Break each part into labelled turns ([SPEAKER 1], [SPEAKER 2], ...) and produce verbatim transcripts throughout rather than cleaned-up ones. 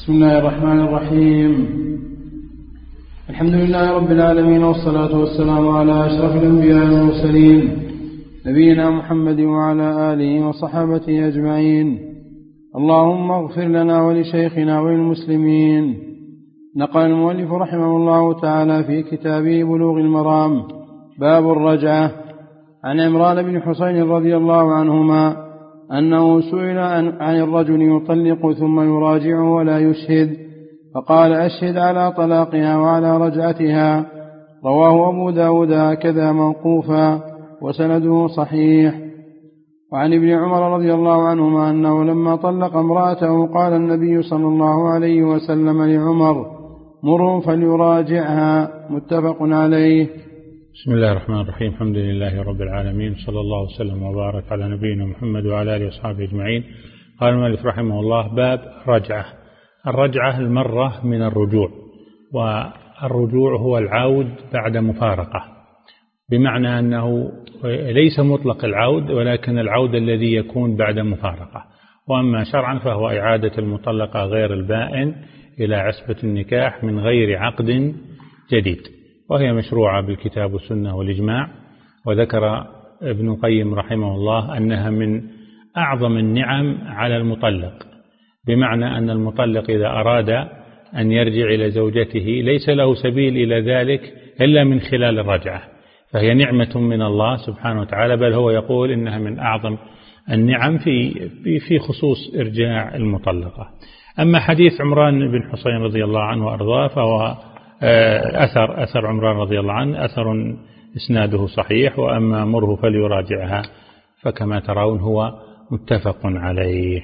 [SPEAKER 1] بسم الله الرحمن الرحيم. الحمد لله رب العالمين، والصلاة والسلام على أشرف الأنبياء والمرسلين نبينا محمد وعلى آله وصحابته أجمعين. اللهم اغفر لنا ولشيخنا وللمسلمين. نقل المؤلف رحمه الله تعالى في كتابه بلوغ المرام باب الرجعة عن عمران بن حسين رضي الله عنهما أنه سئل عن الرجل يطلق ثم يراجع ولا يشهد، فقال أشهد على طلاقها وعلى رجعتها. رواه أبو داود هكذا موقوفا وسنده صحيح. وعن ابن عمر رضي الله عنهما أنه لما طلق امرأته قال النبي صلى الله عليه وسلم لعمر: مره فليراجعها. متفق عليه.
[SPEAKER 2] بسم الله الرحمن الرحيم. الحمد لله رب العالمين، صلى الله وسلم وبارك على نبينا محمد وعلى آله وصحبه أجمعين. قال المؤلف رحمه الله: باب رجعة. الرجعة المرة من الرجوع، والرجوع هو العود بعد مفارقة، بمعنى أنه ليس مطلق العود، ولكن العود الذي يكون بعد مفارقة. وأما شرعا فهو إعادة المطلقة غير البائن إلى عصبة النكاح من غير عقد جديد، وهي مشروعة بالكتاب والسنة والإجماع. وذكر ابن القيم رحمه الله أنها من أعظم النعم على المطلق، بمعنى أن المطلق إذا أراد أن يرجع إلى زوجته ليس له سبيل إلى ذلك إلا من خلال الرجعة، فهي نعمة من الله سبحانه وتعالى، بل هو يقول إنها من أعظم النعم في في خصوص إرجاع المطلقة. أما حديث عمران بن حسين رضي الله عنه وأرضاه فهو أثر أثر عمران رضي الله عنه أثر إسناده صحيح، وأما مره فليراجعها فكما ترون هو متفق عليه.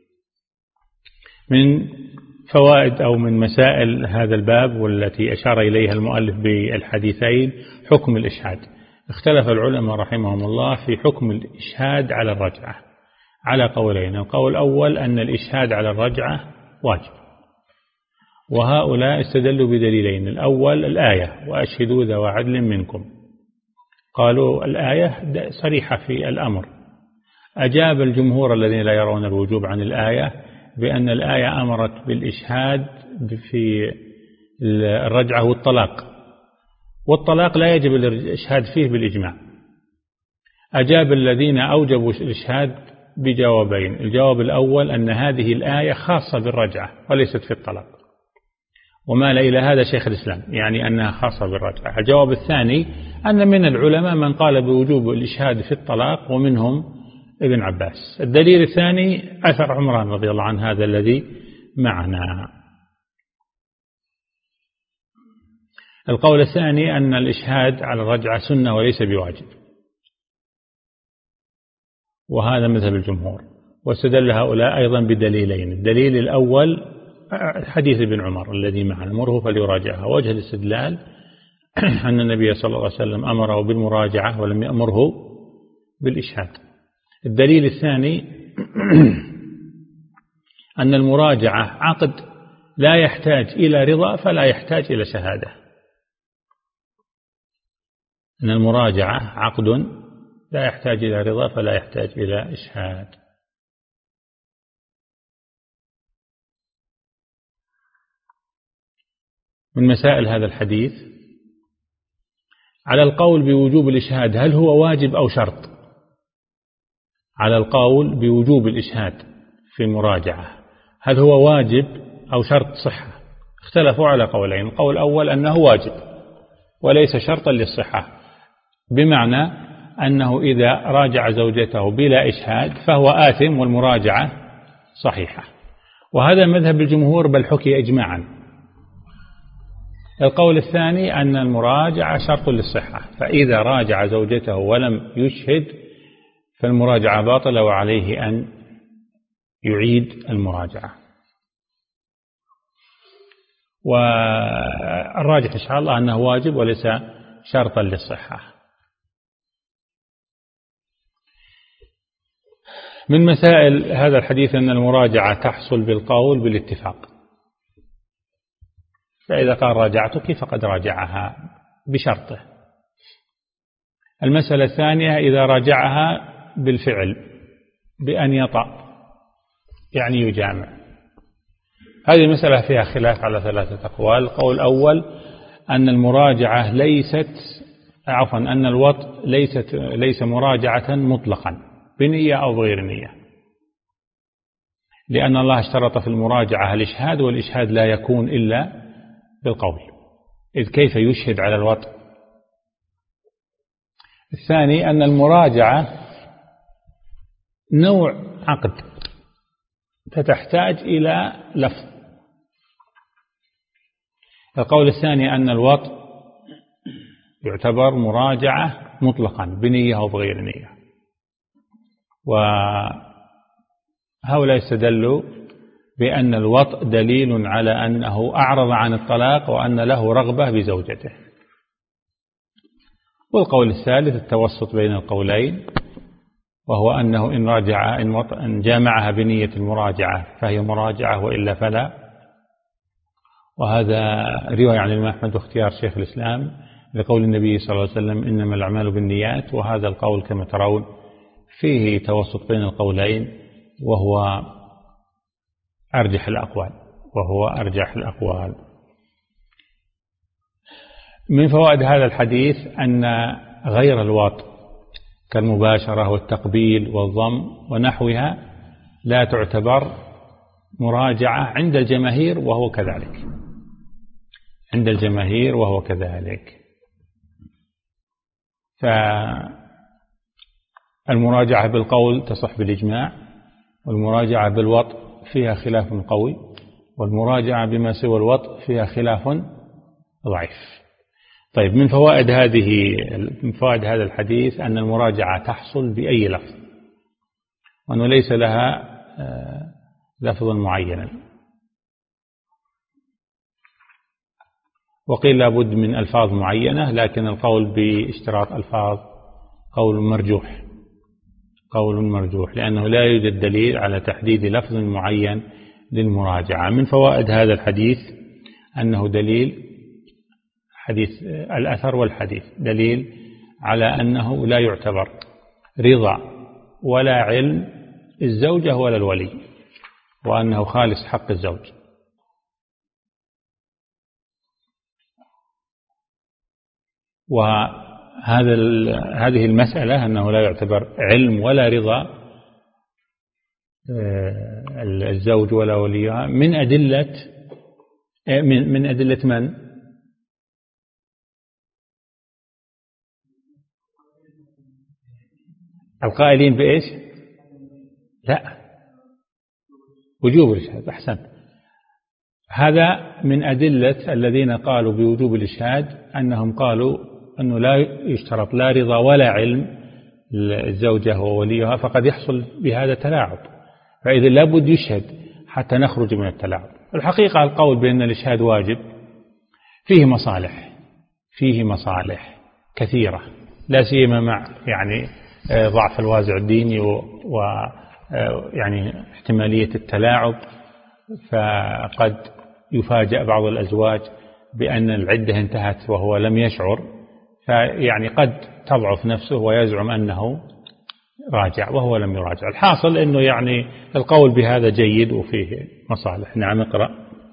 [SPEAKER 2] من فوائد أو من مسائل هذا الباب والتي أشار إليها المؤلف بالحديثين حكم الإشهاد. اختلف العلماء رحمهم الله في حكم الإشهاد على الرجعة على قولين. القول الأول أن الإشهاد على الرجعة واجب، وهؤلاء استدلوا بدليلين. الأول الآية: وأشهدوا ذوى عدل منكم. قالوا الآية صريحة في الأمر. أجاب الجمهور الذين لا يرون الوجوب عن الآية بأن الآية أمرت بالإشهاد في الرجعة والطلاق، والطلاق لا يجب الإشهاد فيه بالإجماع. أجاب الذين أوجبوا الإشهاد بجوابين. الجواب الأول أن هذه الآية خاصة بالرجعة وليست في الطلاق، ومال إلى هذا شيخ الإسلام، يعني أنها خاصة بالرجعة. الجواب الثاني أن من العلماء من قال بوجوب الإشهاد في الطلاق، ومنهم ابن عباس. الدليل الثاني أثر عمران رضي الله عنه هذا الذي معنا. القول الثاني أن الإشهاد على الرجعة سنة وليس بواجب، وهذا مذهب الجمهور. واستدل هؤلاء أيضا بدليلين. الدليل الأول حديث ابن عمر الذي معنا: مره فليراجعها. وجه الاستدلال أن النبي صلى الله عليه وسلم أمره بالمراجعة ولم يأمره بالإشهاد. الدليل الثاني أن المراجعة عقد لا يحتاج إلى رضا فلا يحتاج إلى شهادة. أن المراجعة عقد لا يحتاج إلى رضا فلا يحتاج إلى إشهاد. من مسائل هذا الحديث على القول بوجوب الإشهاد، هل هو واجب أو شرط؟ على القول بوجوب الإشهاد في المراجعة، هل هو واجب أو شرط صحة؟ اختلفوا على قولين. القول الأول أنه واجب وليس شرطا للصحة، بمعنى أنه إذا راجع زوجته بلا إشهاد فهو آثم والمراجعة صحيحة، وهذا مذهب الجمهور بل حكي إجماعا. القول الثاني أن المراجعة شرط للصحة، فإذا راجع زوجته ولم يشهد فالمراجعة باطلة وعليه أن يعيد المراجعة. والراجح إن شاء الله أنه واجب وليس شرطا للصحة. من مسائل هذا الحديث أن المراجعة تحصل بالقول بالاتفاق، فإذا قال راجعتك فقد راجعها بشرطه. المسألة الثانية إذا راجعها بالفعل بأن يطأ يعني يجامع. هذه المسألة فيها خلاف على ثلاثة أقوال. القول الأول أن المراجعة ليست عفوا أن الوطء ليست ليس مراجعة مطلقا بنية أو بغير نية، لأن الله اشترط في المراجعة الإشهاد، والإشهاد لا يكون إلا بالقول، إذ كيف يشهد على الوطء. الثاني أن المراجعة نوع عقد فتحتاج إلى لفظ. القول الثاني أن الوطء يعتبر مراجعة مطلقا بنية أو بغير نية، وهؤلاء استدلوا بأن الوطء دليل على أنه أعرض عن الطلاق وأن له رغبة بزوجته. والقول الثالث التوسط بين القولين، وهو أنه إن راجع إن جامعها بنية المراجعة فهي مراجعة وإلا فلا. وهذا رواية عن الإمام أحمد واختيار شيخ الإسلام لقول النبي صلى الله عليه وسلم إنما الأعمال بالنيات، وهذا القول كما ترون فيه توسط بين القولين، وهو أرجح الأقوال وهو أرجح الأقوال. من فوائد هذا الحديث أن غير الوطء كالمباشرة والتقبيل والضم ونحوها لا تعتبر مراجعة عند الجماهير، وهو كذلك عند الجماهير وهو كذلك. فالمراجعة بالقول تصح بالإجماع، والمراجعة بالوطء فيها خلاف قوي، والمراجعة بما سوى الوطء فيها خلاف ضعيف. طيب، من فوائد هذه من فوائد هذا الحديث أن المراجعة تحصل بأي لفظ، وأنه ليس لها لفظ معين. وقيل لابد من ألفاظ معينة، لكن القول باشتراط ألفاظ قول مرجوح قول مرجوح لأنه لا يوجد دليل على تحديد لفظ معين للمراجعة. من فوائد هذا الحديث أنه دليل حديث الأثر والحديث دليل على أنه لا يعتبر رضا ولا علم الزوجة ولا الولي، وأنه خالص حق الزوج. وهذا هذه المسألة أنه لا يعتبر علم ولا رضا الزوج ولا وليها من أدلة من من أدلة من؟ القائلين بإيش؟ لا، وجوب الإشهاد. أحسن. هذا من أدلة الذين قالوا بوجوب الإشهاد أنهم قالوا أنه لا يشترط لا رضا ولا علم الزوجة ووليها، فقد يحصل بهذا تلاعب، فإذا لابد يشهد حتى نخرج من التلاعب. الحقيقة القول بأن الإشهاد واجب فيه مصالح فيه مصالح كثيرة، لا سيما مع يعني ضعف الوازع الديني ويعني احتمالية التلاعب. فقد يفاجأ بعض الأزواج بأن العدة انتهت وهو لم يشعر، فيعني قد تضعف نفسه ويزعم أنه راجع وهو لم يراجع. الحاصل أنه يعني القول بهذا جيد وفيه مصالح. نعم، اقرأ.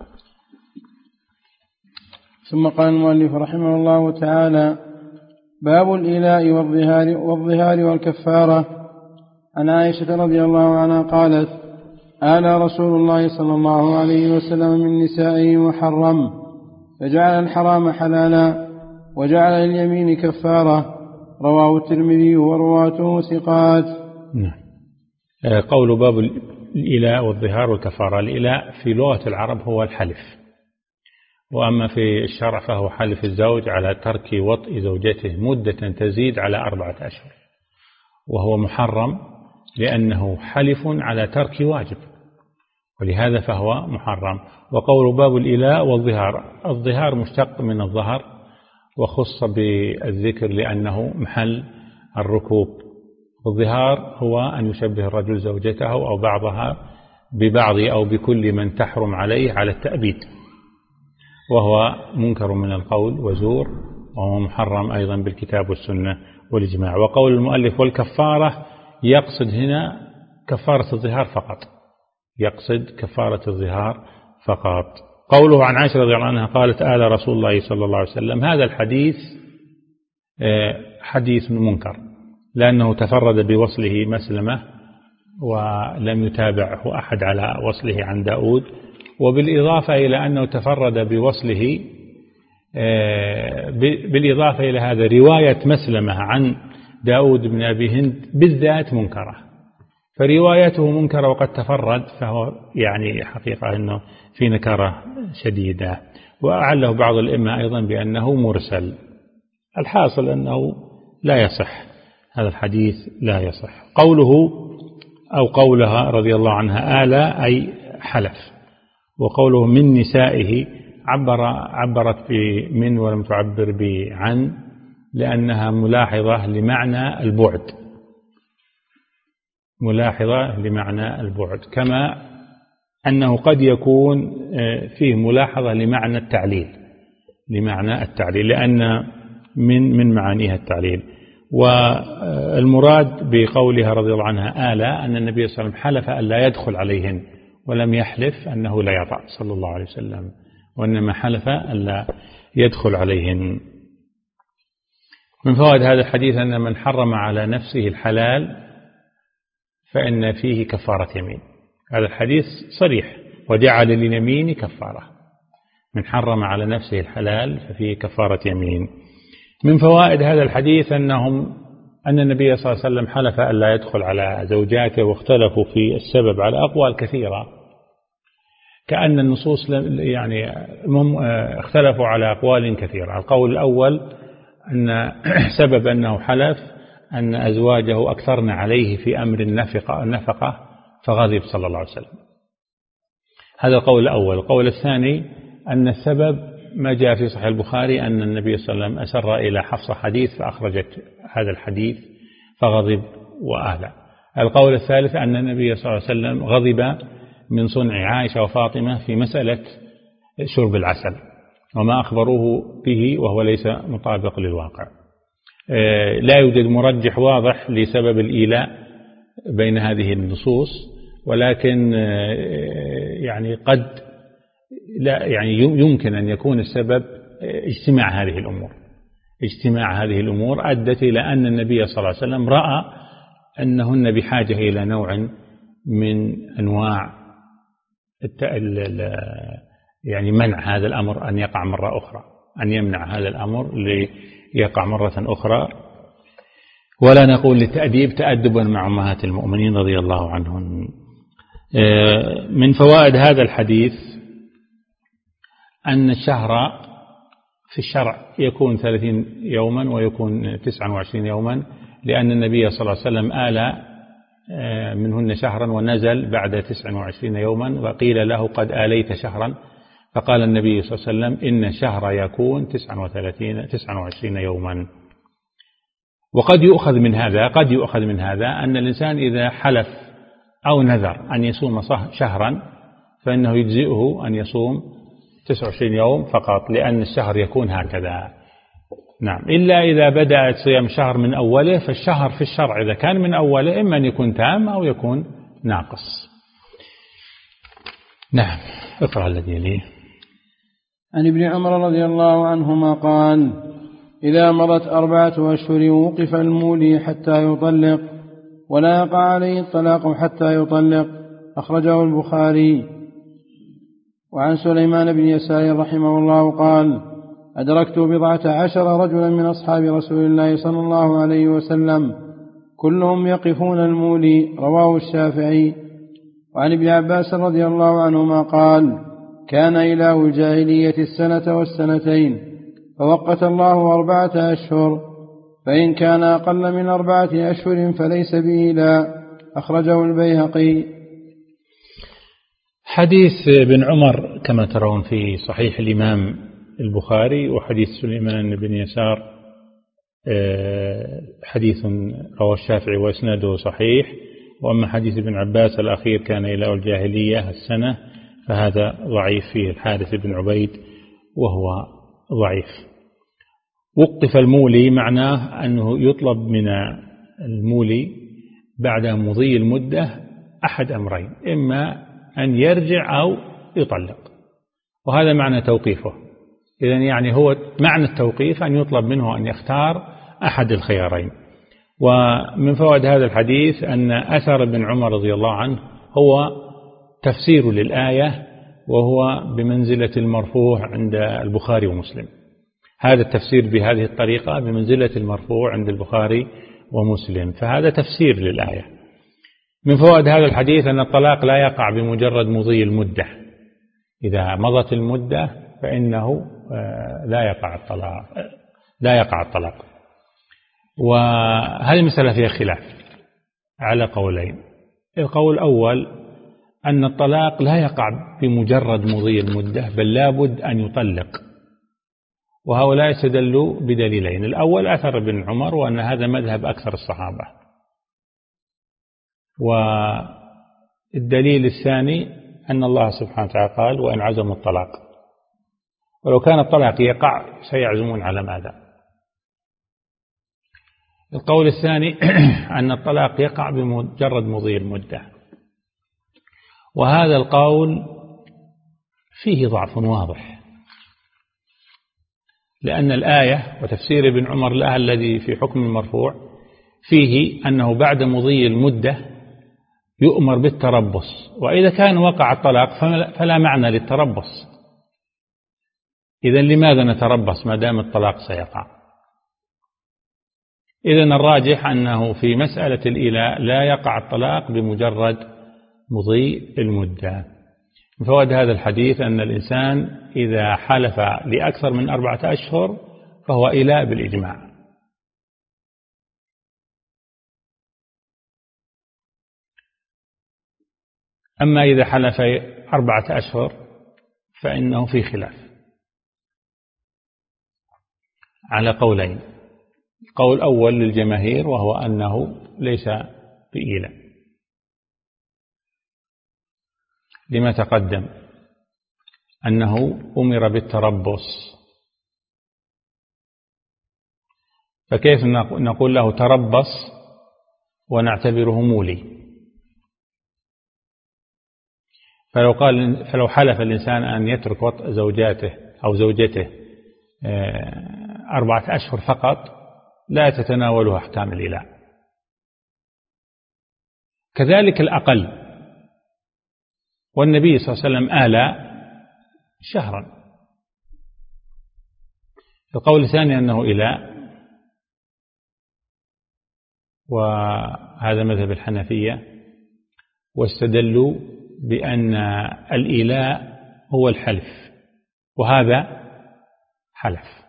[SPEAKER 1] ثم قال المؤلف رحمه الله تعالى: باب الإيلاء والظهار والظهار والكفارة. عن عائشة رضي الله عنها قالت: آلى رسول الله صلى الله عليه وسلم من نسائه محرم، فجعل الحرام حلالا وجعل اليمين كفارة. رواه الترمذي ورواته ثقات.
[SPEAKER 2] نعم. قول باب الإيلاء والظهار والكفارة. الإيلاء في لغة العرب هو الحلف، وأما في الشرع فهو حلف الزوج على ترك وطء زوجته مدة تزيد على أربعة أشهر، وهو محرم لأنه حلف على ترك واجب، ولهذا فهو محرم. وقول باب الإيلاء والظهار، الظهار مشتق من الظهر وخص بالذكر لأنه محل الركوب. الظهار هو أن يشبه الرجل زوجته أو بعضها ببعض أو بكل من تحرم عليه على التأبيد، وهو منكر من القول وزور، وهو محرم أيضا بالكتاب والسنة والإجماع. وقول المؤلف والكفارة يقصد هنا كفارة الظهار فقط، يقصد كفارة الظهار فقط. قوله عن عائشة رضي الله عنها قالت آل رسول الله صلى الله عليه وسلم، هذا الحديث حديث منكر، لأنه تفرد بوصله مسلمة ولم يتابعه أحد على وصله عن داود، وبالإضافة إلى أنه تفرد بوصله بالإضافة إلى هذا رواية مسلمة عن داود بن أبي هند بالذات منكرة، فروايته منكرة وقد تفرد، فهو يعني حقيقة أنه في نكرة شديدة. وأعله بعض الأئمة أيضا بأنه مرسل. الحاصل أنه لا يصح، هذا الحديث لا يصح. قوله أو قولها رضي الله عنها آل أي حلف، وقوله من نسائه عبر عبرت بمن ولم تعبر بعن، لأنها ملاحظة لمعنى البعد، ملاحظة لمعنى البعد، كما أنه قد يكون فيه ملاحظة لمعنى التعليل، لمعنى التعليل لأن من من معانيها التعليل. والمراد بقولها رضي الله عنها آل أن النبي صلى الله عليه وسلم حلف أن لا يدخل عليهن، ولم يحلف أنه لا يطأ صلى الله عليه وسلم، وإنما حلف أن لا يدخل عليهن. من فوائد هذا الحديث أن من حرم على نفسه الحلال فإن فيه كفارة يمين. هذا الحديث صريح، وجعل لليمين كفارة. من حرم على نفسه الحلال ففيه كفارة يمين. من فوائد هذا الحديث أنهم أن النبي صلى الله عليه وسلم حلف أن لا يدخل على زوجاته، واختلفوا في السبب على أقوال كثيرة، كأن النصوص يعني اختلفوا على أقوال كثيرة. القول الأول أن سبب أنه حلف أن أزواجه أكثرن عليه في أمر النفقة, النفقة فغضب صلى الله عليه وسلم. هذا القول الأول. القول الثاني أن السبب ما جاء في صحيح البخاري أن النبي صلى الله عليه وسلم أسر إلى حفصة حديث فأخرجت هذا الحديث فغضب وآلى. القول الثالث أن النبي صلى الله عليه وسلم غضب من صنع عائشة وفاطمة في مسألة شرب العسل وما أخبروه به وهو ليس مطابق للواقع. لا يوجد مرجح واضح لسبب الإيلاء بين هذه النصوص، ولكن يعني قد لا يعني يمكن أن يكون السبب اجتماع هذه الأمور اجتماع هذه الأمور أدت إلى أن النبي صلى الله عليه وسلم رأى أنهن بحاجة إلى نوع من أنواع يعني منع هذا الأمر أن يقع مرة أخرى، أن يمنع هذا الأمر ليقع مرة أخرى. ولا نقول للتأديب تأدبا مع أمهات المؤمنين رضي الله عنهن. من فوائد هذا الحديث أن الشهر في الشرع يكون ثلاثين يوما ويكون تسعة وعشرين يوما، لأن النبي صلى الله عليه وسلم آل منهن شهرا ونزل بعد تسعة وعشرين يوما، وقيل له قد آليت شهرا، فقال النبي صلى الله عليه وسلم إن الشهر يكون تسعة وثلاثين تسعة وعشرين يوما. وقد يؤخذ من هذا قد يؤخذ من هذا أن الإنسان إذا حلف أو نذر أن يصوم شهرا فإنه يجزئه أن يصوم تسعة وعشرين يوم فقط، لأن الشهر يكون هكذا. نعم، إلا إذا بدأت صيام شهر من أوله، فالشهر في الشرع إذا كان من أوله إما أن يكون تام أو يكون ناقص. نعم، اقرأ الذي يليه.
[SPEAKER 1] عن ابن عمر رضي الله عنهما قال: إذا مضت أربعة أشهر وقف المولي حتى يطلق، ولا يقع عليه الطلاق حتى يطلق. أخرجه البخاري. وعن سليمان بن يسار رحمه الله قال: أدركت بضعة عشر رجلا من أصحاب رسول الله صلى الله عليه وسلم كلهم يقفون المولي. رواه الشافعي. وعن ابن عباس رضي الله عنهما قال: كان إله الجاهلية السنة والسنتين، فوقت الله أربعة أشهر، فإن كان أقل من أربعة أشهر فليس به لا. أخرجه البيهقي.
[SPEAKER 2] حديث ابن عمر كما ترون في صحيح الإمام البخاري، وحديث سليمان بن يسار حديث رواه الشافعي وإسناده صحيح. وأما حديث ابن عباس الأخير كان إله الجاهلية السنة فهذا ضعيف، فيه الحارث بن عبيد وهو ضعيف. وقف المولي معناه أنه يطلب من المولي بعد مضي المدة أحد أمرين: إما أن يرجع أو يطلق. وهذا معنى توقيفه. إذن يعني هو معنى التوقيف أن يطلب منه أن يختار أحد الخيارين. ومن فوائد هذا الحديث أن أثر ابن عمر رضي الله عنه هو تفسير للآية، وهو بمنزلة المرفوع عند البخاري ومسلم. هذا التفسير بهذه الطريقة بمنزلة المرفوع عند البخاري ومسلم، فهذا تفسير للآية. من فوائد هذا الحديث أن الطلاق لا يقع بمجرد مضي المدة، إذا مضت المدة فإنه لا يقع الطلاق لا يقع الطلاق. وهذه المسألة فيها خلاف على قولين. القول الأول أن الطلاق لا يقع بمجرد مضي المدة، بل لابد أن يطلق، وهؤلاء استدلوا بدليلين. الأول أثر ابن عمر، وأن هذا مذهب أكثر الصحابة. والدليل الثاني أن الله سبحانه وتعالى قال: وإن عزموا الطلاق. ولو كان الطلاق يقع سيعزمون على ماذا؟ القول الثاني أن الطلاق يقع بمجرد مضي المدة، وهذا القول فيه ضعف واضح، لأن الآية وتفسير ابن عمر لها الذي في حكم المرفوع فيه أنه بعد مضي المدة يؤمر بالتربص، وإذا كان وقع الطلاق فلا معنى للتربص. إذن لماذا نتربص ما دام الطلاق سيقع؟ إذن الراجح أنه في مسألة الإيلاء لا يقع الطلاق بمجرد مضي المدة. من فوائد هذا الحديث أن الإنسان إذا حلف لأكثر من أربعة أشهر فهو إيلاء بالإجماع. أما إذا حلف أربعة أشهر فإنه في خلاف على قولين. القول الأول للجماهير، وهو أنه ليس بإيلاء لما تقدم أنه أمر بالتربص، فكيف نقول له تربص ونعتبره مولي؟ فلو قال فلو حلف الإنسان أن يترك وطء زوجاته أو زوجته أربعة أشهر فقط لا تتناوله أحكام الإيلاء. كذلك الأقل، والنبي صلى الله عليه وسلم آلى شهرا. القول الثاني أنه إيلاء، وهذا مذهب الحنفية، واستدلوا بأن الإيلاء هو الحلف، وهذا حلف.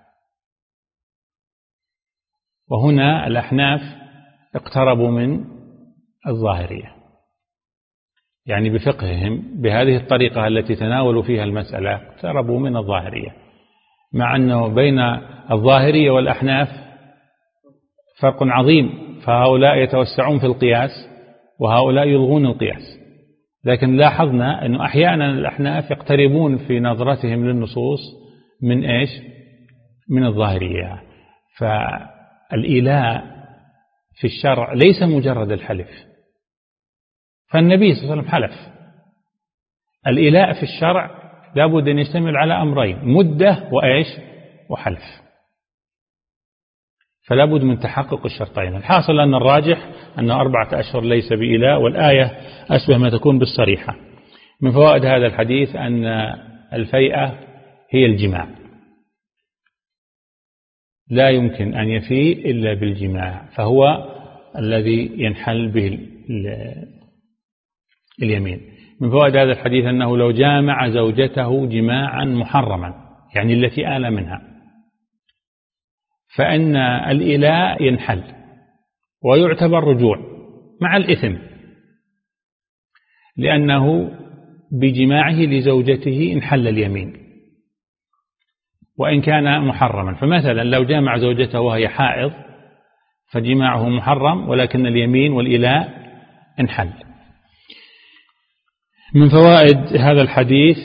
[SPEAKER 2] وهنا الأحناف اقتربوا من الظاهرية، يعني بفقههم بهذه الطريقة التي تناولوا فيها المسألة اقتربوا من الظاهرية، مع أنه بين الظاهرية والأحناف فرق عظيم، فهؤلاء يتوسعون في القياس وهؤلاء يلغون القياس. لكن لاحظنا أنه أحيانا الأحناف يقتربون في نظرتهم للنصوص من إيش؟ من الظاهرية. فالإيلاء في الشرع ليس مجرد الحلف، فالنبي صلى الله عليه وسلم حلف. الإيلاء في الشرع لابد أن يشتمل على أمرين: مدة وإيش؟ وحلف. فلا بد من تحقق الشرطين. الحاصل أن الراجح أن أربعة أشهر ليس بإيلاء، والآية أشبه ما تكون بالصريحة. من فوائد هذا الحديث أن الفيئة هي الجماع، لا يمكن أن يفيء إلا بالجماع، فهو الذي ينحل به اليمين. من فوائد هذا الحديث أنه لو جامع زوجته جماعا محرما، يعني التي آل منها، فإن الإيلاء ينحل ويعتبر رجوع مع الإثم، لأنه بجماعه لزوجته انحل اليمين وإن كان محرما. فمثلا لو جامع زوجته وهي حائض فجماعه محرم، ولكن اليمين والإيلاء انحل. من فوائد هذا الحديث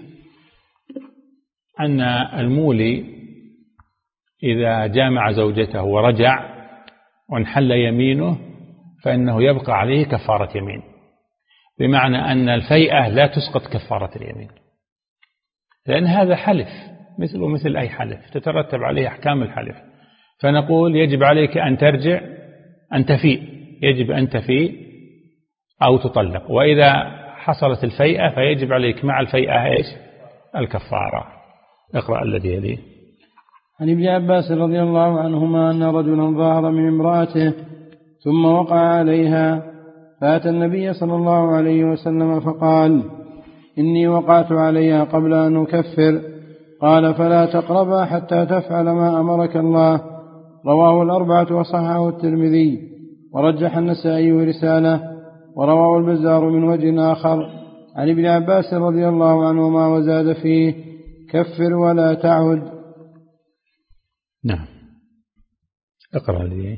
[SPEAKER 2] أن المولي إذا جامع زوجته ورجع وانحل يمينه فإنه يبقى عليه كفارة يمين، بمعنى أن الفيئة لا تسقط كفارة اليمين. لأن هذا حلف مثل ومثل أي حلف تترتب عليه أحكام الحلف. فنقول يجب عليك أن ترجع أن تفيء، يجب أن تفيء أو تطلق. وإذا حصلت الفيئة فيجب عليك مع الفيئة إيش؟ الكفارة. اقرأ الذي يليه.
[SPEAKER 1] عن ابن عباس رضي الله عنهما أن رجلا ظاهر من امرأته ثم وقع عليها فأتى النبي صلى الله عليه وسلم فقال إني وقعت عليها قبل أن أكفر. قال فلا تقربا حتى تفعل ما أمرك الله. رواه الأربعة وصححه الترمذي ورجح النسائي رسالة. ورواه البزار من وجه آخر عن ابن عباس رضي الله عنهما وزاد فيه كفر ولا تعد.
[SPEAKER 2] نعم. اقرأ لي.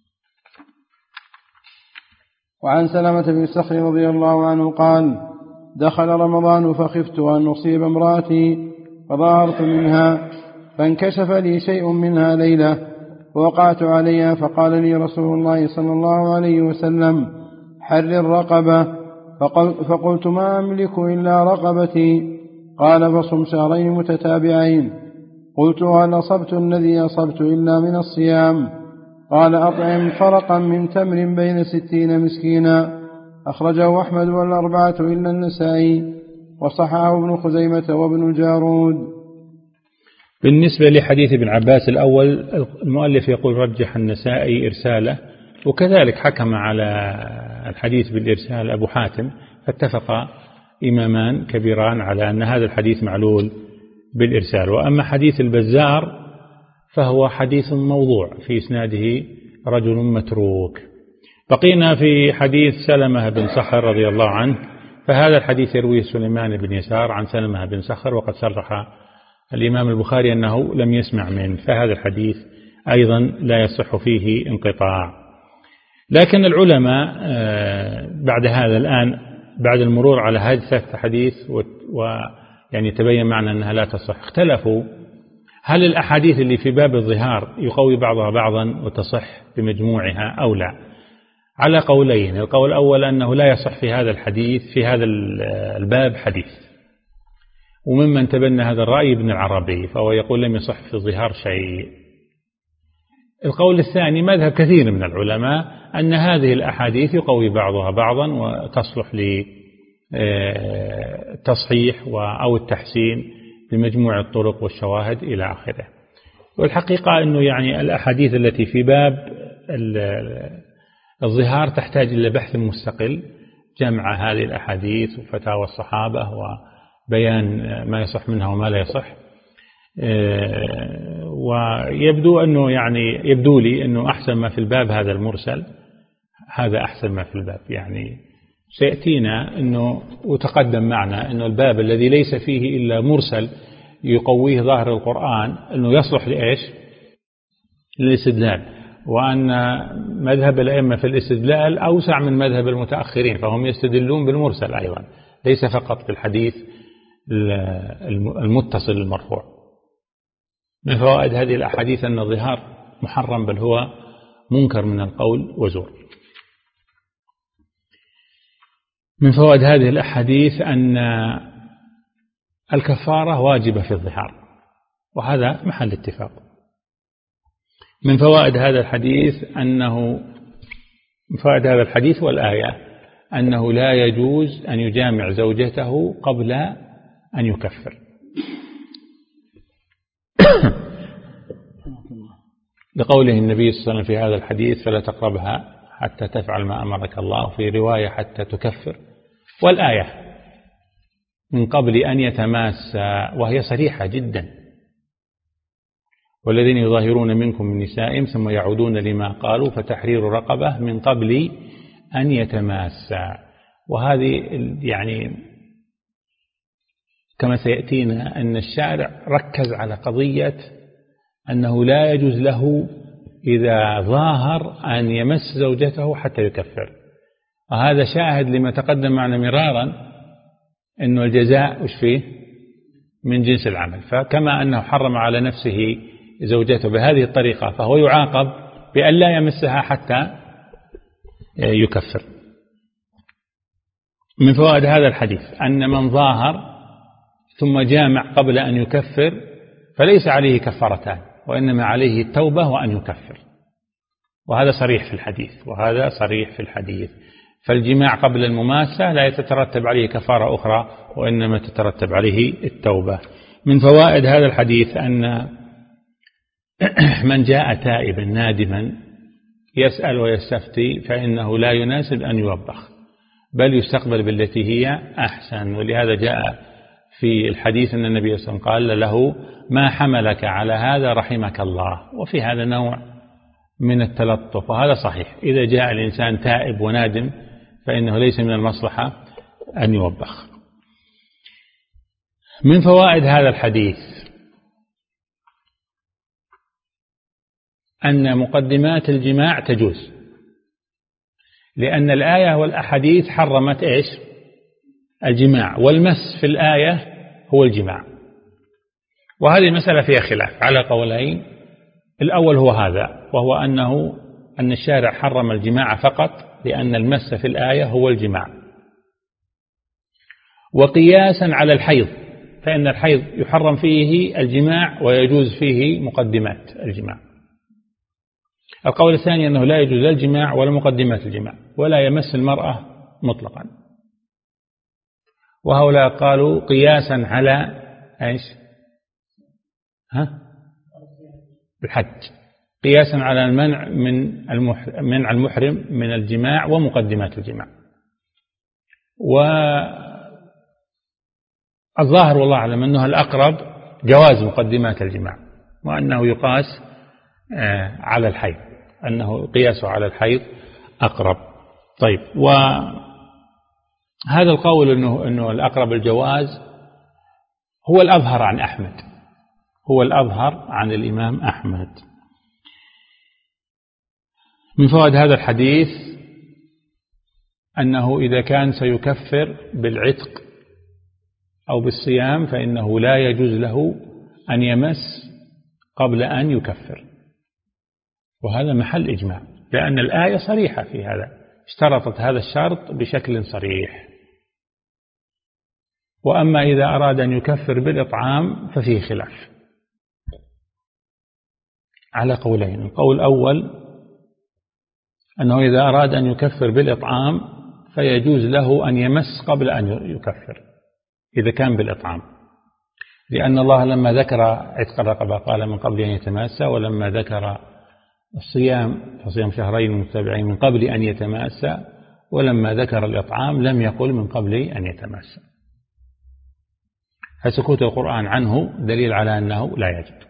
[SPEAKER 1] وعن سلمة بن صخر رضي الله عنه قال دخل رمضان فخفت أن أصيب امرأتي فظاهرت منها فانكشف لي شيء منها ليلة فوقعت عليها فقال لي رسول الله صلى الله عليه وسلم حرر رقبة. فقلت ما أملك إلا رقبتي. قال فصم شهرين متتابعين. قلت هل أصبت الذي أصبت إلا من الصيام؟ قال أطعم فرقا من تمر بين ستين مسكينا. أخرجه أحمد والأربعة إلا النسائي وصححه ابن خزيمة وابن جارود.
[SPEAKER 2] بالنسبة لحديث ابن عباس الأول المؤلف يقول رجح النسائي إرساله، وكذلك حكم على الحديث بالإرسال أبو حاتم، فاتفق إمامان كبيران على أن هذا الحديث معلول بالإرسال. وأما حديث البزار فهو حديث موضوع في إسناده رجل متروك. بقينا في حديث سلمة بن صخر رضي الله عنه، فهذا الحديث يرويه سليمان بن يسار عن سلمة بن صخر، وقد صرح الإمام البخاري أنه لم يسمع منه، فهذا الحديث أيضا لا يصح فيه انقطاع. لكن العلماء بعد هذا الآن بعد المرور على هذه الثلاثة حديث ويعني تبين معنا أنها لا تصح، اختلفوا هل الأحاديث اللي في باب الظهار يقوي بعضها بعضا وتصح بمجموعها أو لا. على قولين، القول الأول أنه لا يصح في هذا الحديث في هذا الباب حديث، وممن تبنى هذا الرأي ابن العربي، فهو يقول لم يصح في الظهار شيء. القول الثاني مذهب كثير من العلماء أن هذه الأحاديث يقوي بعضها بعضا وتصلح للتصحيح أو التحسين بمجموع الطرق والشواهد إلى آخره. والحقيقة أنه يعني الأحاديث التي في باب الظهار تحتاج إلى بحث مستقل، جمع هذه الأحاديث وفتاوى الصحابة وبيان ما يصح منها وما لا يصح. ويبدو أنه يعني يبدو لي أنه أحسن ما في الباب هذا المرسل، هذا أحسن ما في الباب. يعني سيأتينا أنه وتقدم معنا أنه الباب الذي ليس فيه إلا مرسل يقويه ظاهر القرآن أنه يصلح لإيش؟ للاستدلال، وأن مذهب الأئمة في الاستدلال أوسع من مذهب المتأخرين، فهم يستدلون بالمرسل أيضا ليس فقط بالحديث المتصل المرفوع. من فوائد هذه الأحاديث أن الظهار محرم بل هو منكر من القول وزور. من فوائد هذه الأحاديث أن الكفارة واجبة في الظهار، وهذا محل اتفاق. من فوائد هذا الحديث أنه من فوائد هذا الحديث والآية أنه لا يجوز أن يجامع زوجته قبل أن يكفر، لقوله النبي صلى الله عليه وسلم في هذا الحديث فلا تقربها حتى تفعل ما أمرك الله، في رواية حتى تكفر. والآية من قبل أن يتماس، وهي صريحة جدا، والذين يظاهرون منكم من نسائهم ثم يعودون لما قالوا فتحرير رقبة من قبل أن يتماس. وهذه يعني كما سيأتينا أن الشارع ركز على قضية أنه لا يجوز له إذا ظاهر أن يمس زوجته حتى يكفر، وهذا شاهد لما تقدم معنا مرارا أنه الجزاء وش فيه من جنس العمل. فكما أنه حرم على نفسه زوجته بهذه الطريقة فهو يعاقب بأن لا يمسها حتى يكفر. من فوائد هذا الحديث أن من ظاهر ثم جامع قبل أن يكفر فليس عليه كفارتان، وإنما عليه التوبة وأن يكفر، وهذا صريح في الحديث وهذا صريح في الحديث. فالجماع قبل المماسة لا يترتب عليه كفارة أخرى، وإنما تترتب عليه التوبة. من فوائد هذا الحديث أن من جاء تائبا نادما يسأل ويستفتي فإنه لا يناسب أن يوبخ، بل يستقبل بالتي هي أحسن. ولهذا جاء في الحديث أن النبي صلى الله عليه وسلم قال له: ما حملك على هذا رحمك الله. وفي هذا نوع من التلطف، وهذا صحيح. إذا جاء الإنسان تائب ونادم فإنه ليس من المصلحة أن يوبخ. من فوائد هذا الحديث أن مقدمات الجماع تجوز، لأن الآية والأحاديث حرمت إيش؟ الجماع، والمس في الآية هو الجماع. وهذه المسألة فيها خلاف على قولين. الأول هو هذا، وهو أنه أن الشارع حرم الجماع فقط لأن المس في الآية هو الجماع، وقياسا على الحيض، فإن الحيض يحرم فيه الجماع ويجوز فيه مقدمات الجماع. القول الثاني أنه لا يجوز لا الجماع ولا مقدمات الجماع، ولا يمس المرأة مطلقا. وهؤلاء قالوا قياسا على إيش؟ ها؟ الحج، قياسا على المنع من منع المحرم من الجماع ومقدمات الجماع. والظاهر والله أعلم أنه الأقرب جواز مقدمات الجماع، وأنه يقاس على الحيض، أنه قياسه على الحيض أقرب. طيب، وهذا القول أنه, أنه الأقرب الجواز هو الأظهر عن أحمد، هو الأظهر عن الإمام أحمد. من فوائد هذا الحديث أنه إذا كان سيكفر بالعتق أو بالصيام فإنه لا يجوز له أن يمس قبل أن يكفر، وهذا محل إجماع، لأن الآية صريحة في هذا، اشترطت هذا الشرط بشكل صريح. وأما إذا أراد أن يكفر بالإطعام ففيه خلاف على قولين. القول الأول أنه إذا أراد أن يكفر بالإطعام فيجوز له أن يمس قبل أن يكفر إذا كان بالإطعام، لأن الله لما ذكر عتق الرقبة قال من قبل أن يتماسى، ولما ذكر الصيام فصيام شهرين متتابعين من قبل أن يتماسى، ولما ذكر الإطعام لم يقل من قبل أن يتماسى. فسكوت القرآن عنه دليل على أنه لا يجب.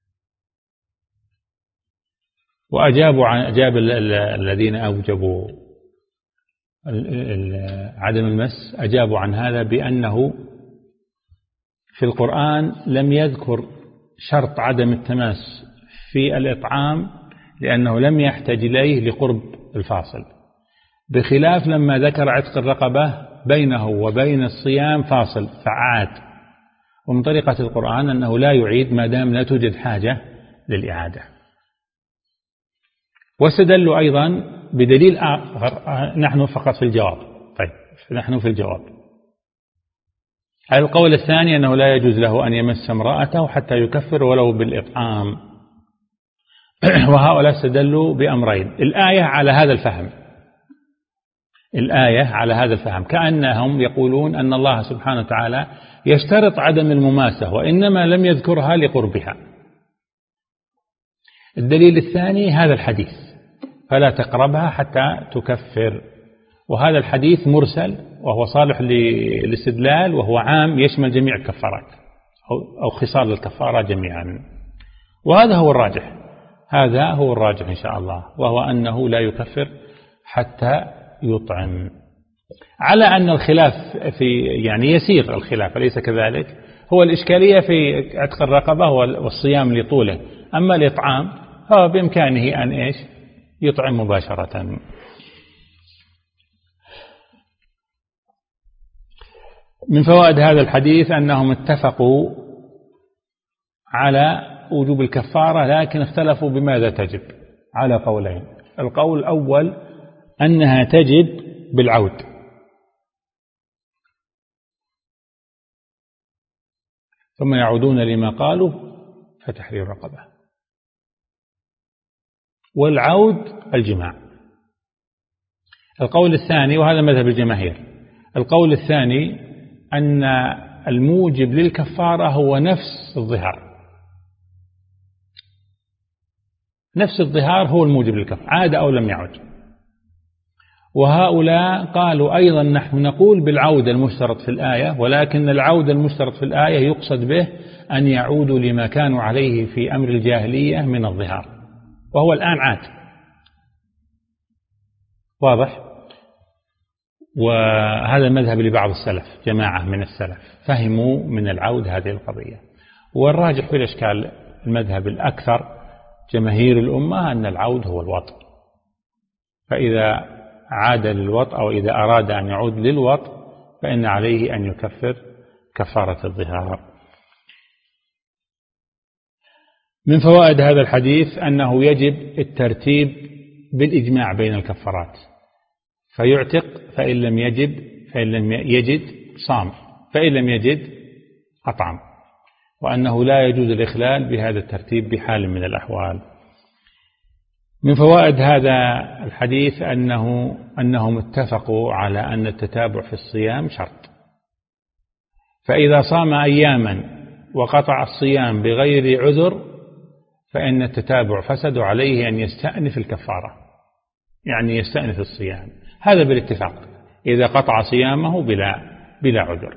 [SPEAKER 2] وأجابوا عن أجاب الذين أوجبوا عدم المس، أجابوا عن هذا بأنه في القرآن لم يذكر شرط عدم التماس في الإطعام لأنه لم يحتج إليه لقرب الفاصل، بخلاف لما ذكر عتق الرقبة بينه وبين الصيام فاصل فعاد. ومن طريقة القرآن أنه لا يعيد ما دام لا توجد حاجة للإعادة. واستدلوا أيضا بدليل آخر، نحن فقط في الجواب. طيب، نحن في الجواب. القول الثاني أنه لا يجوز له أن يمس امرأته حتى يكفر ولو بالإطعام. وهؤلاء استدلوا بأمرين: الآية على هذا الفهم، الآية على هذا الفهم كأنهم يقولون أن الله سبحانه وتعالى يشترط عدم المماسة وإنما لم يذكرها لقربها. الدليل الثاني هذا الحديث: فلا تقربها حتى تكفر. وهذا الحديث مرسل وهو صالح للاستدلال، وهو عام يشمل جميع الكفارات أو خصال الكفارة جميعا. وهذا هو الراجح، هذا هو الراجح إن شاء الله، وهو أنه لا يكفر حتى يطعم. على أن الخلاف في يعني يسير الخلاف أليس كذلك؟ هو الإشكالية في عتق الرقبة والصيام لطوله، أما الإطعام فهو بإمكانه أن إيش يطعم مباشرة. من فوائد هذا الحديث أنهم اتفقوا على وجوب الكفارة، لكن اختلفوا بماذا تجب على قولين. القول الأول أنها تجب بالعود، ثم يعودون لما قالوا فتحرير رقبة. والعود الجماع. القول الثاني، وهذا مذهب الجماهير، القول الثاني أن الموجب للكفارة هو نفس الظهار، نفس الظهار هو الموجب للكفارة عاد أو لم يعد. وهؤلاء قالوا أيضا نحن نقول بالعود المشترط في الآية، ولكن العود المشترط في الآية يقصد به أن يعودوا لما كانوا عليه في أمر الجاهلية من الظهار، وهو الآن عاد. واضح؟ وهذا المذهب لبعض السلف، جماعة من السلف فهموا من العود هذه القضية. والراجح في الإشكال المذهب الأكثر جماهير الأمة أن العود هو الوطء، فإذا عاد للوطء أو إذا أراد أن يعود للوطء فإن عليه أن يكفر كفارة الظهار. من فوائد هذا الحديث أنه يجب الترتيب بالإجماع بين الكفارات، فيعتق فإن لم يجد فإن لم يجد صام، فإن لم يجد أطعم، وأنه لا يجوز الإخلال بهذا الترتيب بحال من الأحوال. من فوائد هذا الحديث أنه أنهم اتفقوا على أن التتابع في الصيام شرط، فإذا صام أياما وقطع الصيام بغير عذر فإن التتابع فسد عليه أن يستأنف الكفارة، يعني يستأنف الصيام، هذا بالاتفاق إذا قطع صيامه بلا بلا عذر.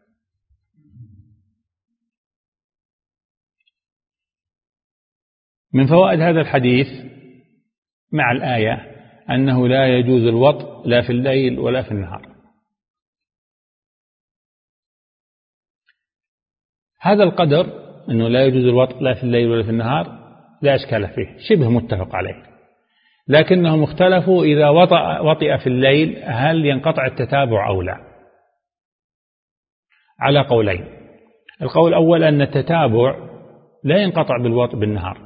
[SPEAKER 2] من فوائد هذا الحديث مع الآية أنه لا يجوز الوطء لا في الليل ولا في النهار. هذا القدر أنه لا يجوز الوطء لا في الليل ولا في النهار لا إشكال فيه، شبه متفق عليه، لكنهم اختلفوا إذا وطأ وطئ في الليل هل ينقطع التتابع أو لا، على قولين. القول الأول أن التتابع لا ينقطع بالوطء بالنهار،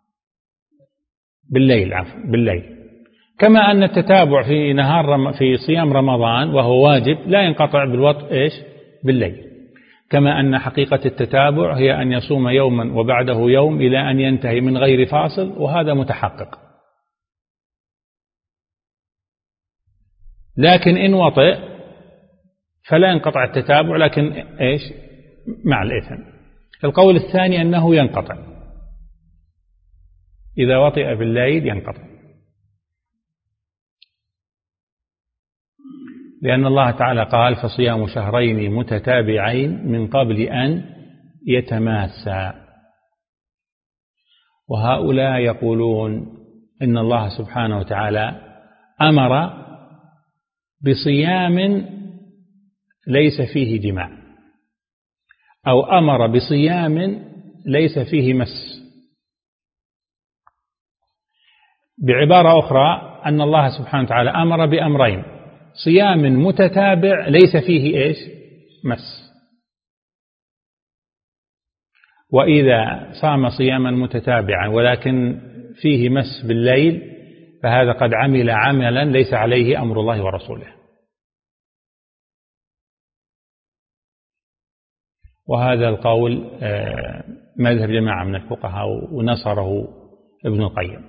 [SPEAKER 2] بالليل عفوا بالليل، كما أن التتابع في نهار في صيام رمضان وهو واجب لا ينقطع بالوطء إيش بالليل، كما أن حقيقة التتابع هي أن يصوم يوما وبعده يوم إلى أن ينتهي من غير فاصل، وهذا متحقق. لكن إن وطئ فلا ينقطع التتابع، لكن إيش مع الإثم. القول الثاني أنه ينقطع، إذا وطئ بالليل ينقطع، لأن الله تعالى قال فصيام شهرين متتابعين من قبل أن يتماسا. وهؤلاء يقولون إن الله سبحانه وتعالى أمر بصيام ليس فيه جماع، أو أمر بصيام ليس فيه مس. بعبارة أخرى أن الله سبحانه وتعالى أمر بأمرين: صيام متتابع ليس فيه إيش مس، وإذا صام صياما متتابعا ولكن فيه مس بالليل فهذا قد عمل عملا ليس عليه أمر الله ورسوله. وهذا القول مذهب جماعة من الفقهاء ونصره ابن القيم،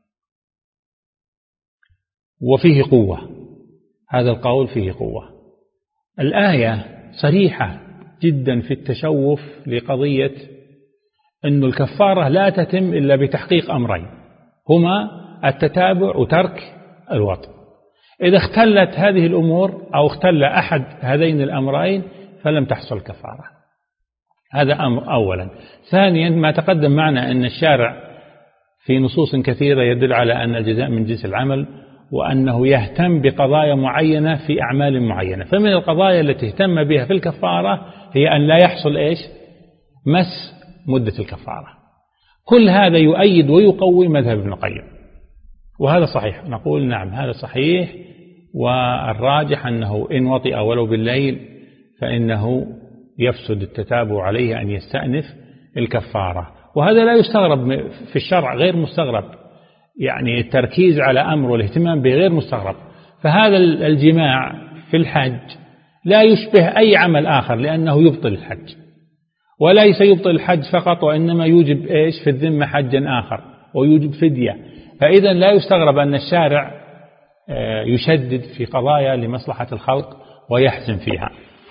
[SPEAKER 2] وفيه قوة، هذا القول فيه قوة. الآية صريحة جدا في التشوف لقضية أن الكفارة لا تتم إلا بتحقيق أمرين، هما التتابع وترك الوطء. إذا اختلت هذه الأمور أو اختل أحد هذين الأمرين فلم تحصل كفارة، هذا أمر أولا. ثانيا ما تقدم معنا أن الشارع في نصوص كثيرة يدل على أن الجزاء من جنس العمل، وأنه يهتم بقضايا معينة في أعمال معينة. فمن القضايا التي اهتم بها في الكفارة هي أن لا يحصل إيش مس مدة الكفارة. كل هذا يؤيد ويقوي مذهب ابن القيم، وهذا صحيح، نقول نعم هذا صحيح. والراجح أنه إن وطئ ولو بالليل فإنه يفسد التتابع عليه أن يستأنف الكفارة، وهذا لا يستغرب في الشرع، غير مستغرب، يعني التركيز على أمر والاهتمام به غير مستغرب. فهذا الجماع في الحج لا يشبه أي عمل آخر لأنه يبطل الحج، وليس يبطل الحج فقط، وإنما يوجب إيش في الذمة حجا آخر ويوجب فدية. فإذا لا يستغرب أن الشارع يشدد في قضايا لمصلحة الخلق ويحزم فيها.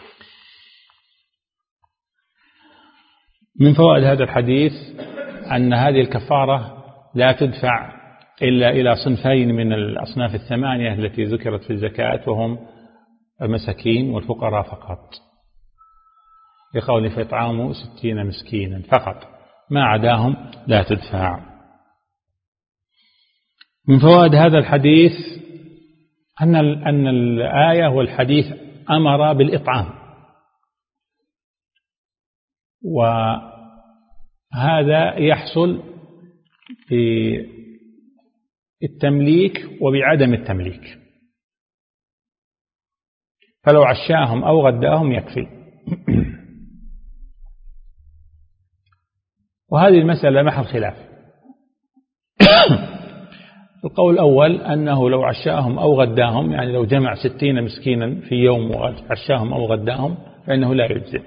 [SPEAKER 2] من فوائد هذا الحديث أن هذه الكفارة لا تدفع إلا إلى صنفين من الأصناف الثمانية التي ذكرت في الزكاة، وهم المساكين والفقراء فقط، لقول فإطعام ستين مسكينا فقط، ما عداهم لا تدفع. من فوائد هذا الحديث أن أن الآية والحديث أمر بالإطعام، وهذا يحصل بالتمليك وبعدم التمليك، فلو عشاهم أو غداهم يكفي. وهذه المسألة محل خلاف. القول الأول أنه لو عشاهم أو غداهم، يعني لو جمع ستين مسكينا في يوم وعشاهم أو غداهم، فإنه لا يجزئ،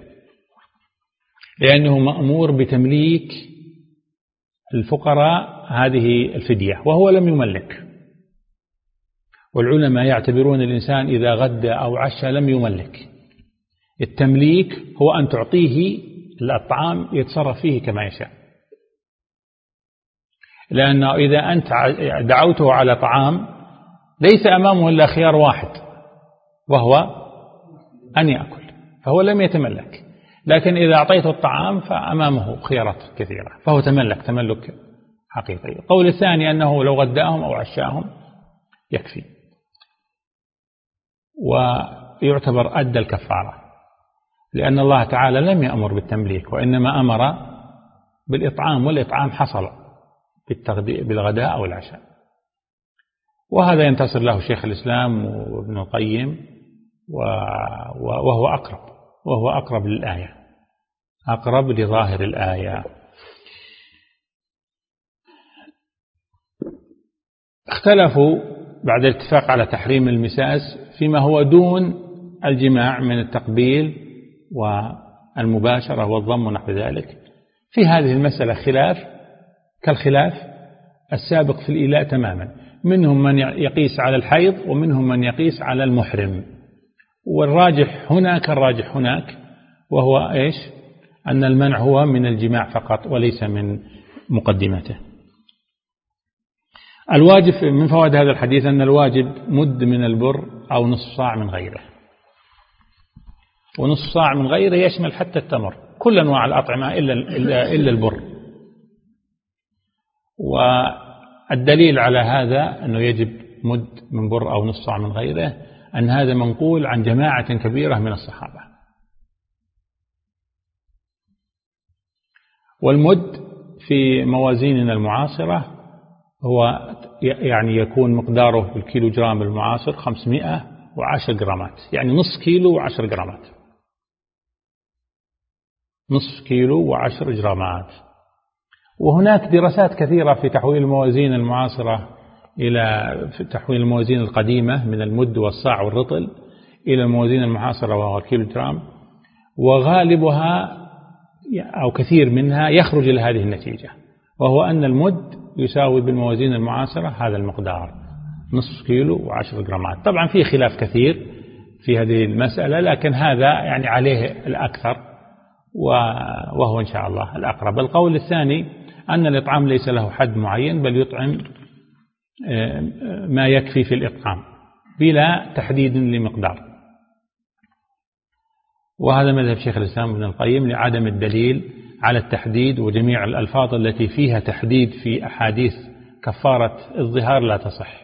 [SPEAKER 2] لأنه مأمور بتمليك الفقراء هذه الفدية وهو لم يملك. والعلماء يعتبرون الإنسان إذا غدى أو عشى لم يملك. التمليك هو أن تعطيه الطعام يتصرف فيه كما يشاء، لأنه إذا أنت دعوته على طعام ليس أمامه إلا خيار واحد وهو أن يأكل، فهو لم يتملك. لكن إذا أعطيته الطعام فأمامه خيارات كثيرة، فهو تملك تملك حقيقي. القول الثاني أنه لو غداهم أو عشاهم يكفي، ويعتبر أدى الكفارة، لأن الله تعالى لم يأمر بالتمليك، وإنما أمر بالإطعام، والإطعام حصل بالغداء أو العشاء. وهذا ينتصر له شيخ الإسلام وابن القيم، وهو أقرب وهو أقرب للآية، أقرب لظاهر الآية. اختلفوا بعد الاتفاق على تحريم المساس فيما هو دون الجماع من التقبيل والمباشرة والضم ونحو ذلك. في هذه المسألة خلاف كالخلاف السابق في الإيلاء تماما، منهم من يقيس على الحيض ومنهم من يقيس على المحرم، والراجح هناك الراجح هناك وهو إيش؟ أن المنع هو من الجماع فقط وليس من مقدمته. الواجب من فوائد هذا الحديث أن الواجب مد من البر أو نصف صاع من غيره، ونصف صاع من غيره يشمل حتى التمر، كل أنواع الأطعمة إلا إلا البر. والدليل على هذا أنه يجب مد من بر أو نصف صاع من غيره أن هذا منقول عن جماعة كبيرة من الصحابة. والمد في موازيننا المعاصرة هو يعني يكون مقداره بالكيلو جرام المعاصر خمسمائة وعشر جرامات، يعني نصف كيلو وعشر جرامات، نصف كيلو وعشر جرامات. وهناك دراسات كثيرة في تحويل الموازين المعاصرة إلى في تحويل الموازين القديمة من المد والصاع والرطل إلى الموازين المعاصرة وهو الكيلو جرام، وغالبها أو كثير منها يخرج إلى هذه النتيجة، وهو أن المد يساوي بالموازين المعاصرة هذا المقدار، نصف كيلو وعشر جرامات. طبعا في خلاف كثير في هذه المسألة، لكن هذا يعني عليه الأكثر وهو إن شاء الله الأقرب. القول الثاني أن الإطعام ليس له حد معين، بل يطعم ما يكفي في الإطعام بلا تحديد لمقدار، وهذا مذهب شيخ الإسلام ابن القيم لعدم الدليل على التحديد، وجميع الألفاظ التي فيها تحديد في أحاديث كفارة الظهار لا تصح.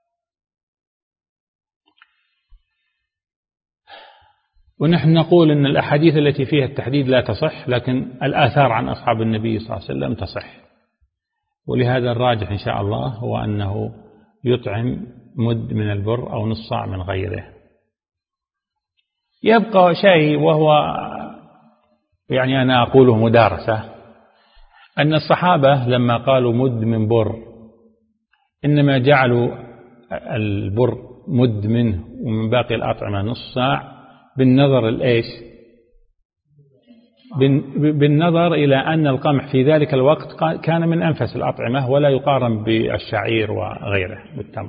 [SPEAKER 2] ونحن نقول أن الأحاديث التي فيها التحديد لا تصح، لكن الآثار عن أصحاب النبي صلى الله عليه وسلم تصح. ولهذا الراجح إن شاء الله هو أنه يطعم مد من البر أو نصف صاع من غيره. يبقى شيء وهو يعني أنا أقوله مدارسة، أن الصحابة لما قالوا مد من بر إنما جعلوا البر مد منه ومن باقي الأطعمة نصف صاع بالنظر الإيش بالنظر إلى أن القمح في ذلك الوقت كان من أنفس الأطعمة ولا يقارن بالشعير وغيره بالتمر.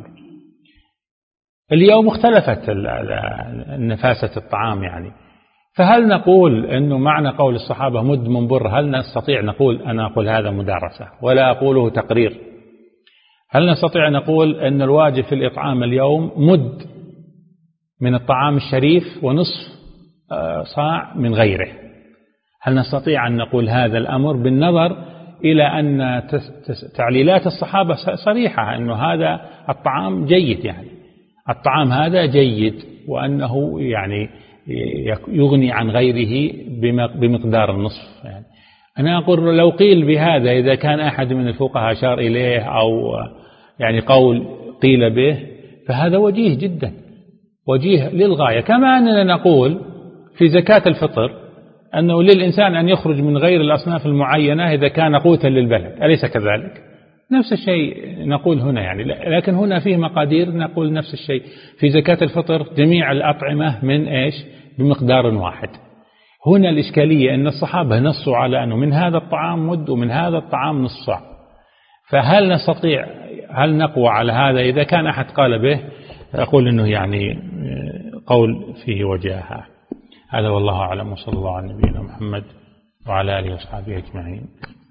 [SPEAKER 2] اليوم اختلفت نفاسة الطعام يعني، فهل نقول أنه معنى قول الصحابة مد من بر، هل نستطيع نقول، أنا أقول هذا مدارسة ولا أقوله تقرير، هل نستطيع نقول أن الواجب في الإطعام اليوم مد من الطعام الشريف ونصف صاع من غيره؟ هل نستطيع أن نقول هذا الأمر بالنظر إلى أن تعليلات الصحابة صريحة أنه هذا الطعام جيد، يعني الطعام هذا جيد وأنه يعني يغني عن غيره بمقدار النصف. يعني أنا أقول لو قيل بهذا، إذا كان أحد من الفقهاء أشار إليه أو يعني قول قيل به، فهذا وجيه جدا، وجيه للغاية. كما أننا نقول في زكاة الفطر أنه للإنسان أن يخرج من غير الأصناف المعينة إذا كان قوتا للبلد، أليس كذلك؟ نفس الشيء نقول هنا يعني، لكن هنا فيه مقادير نقول نفس الشيء في زكاة الفطر، جميع الأطعمة من إيش؟ بمقدار واحد. هنا الإشكالية أن الصحابة نصوا على أنه من هذا الطعام مد ومن هذا الطعام نص صاع، فهل نستطيع، هل نقوى على هذا؟ إذا كان أحد قال به أقول أنه يعني قول فيه وجاهة. هذا والله أعلم، وصلى الله على نبينا محمد وعلى آله وصحبه أجمعين.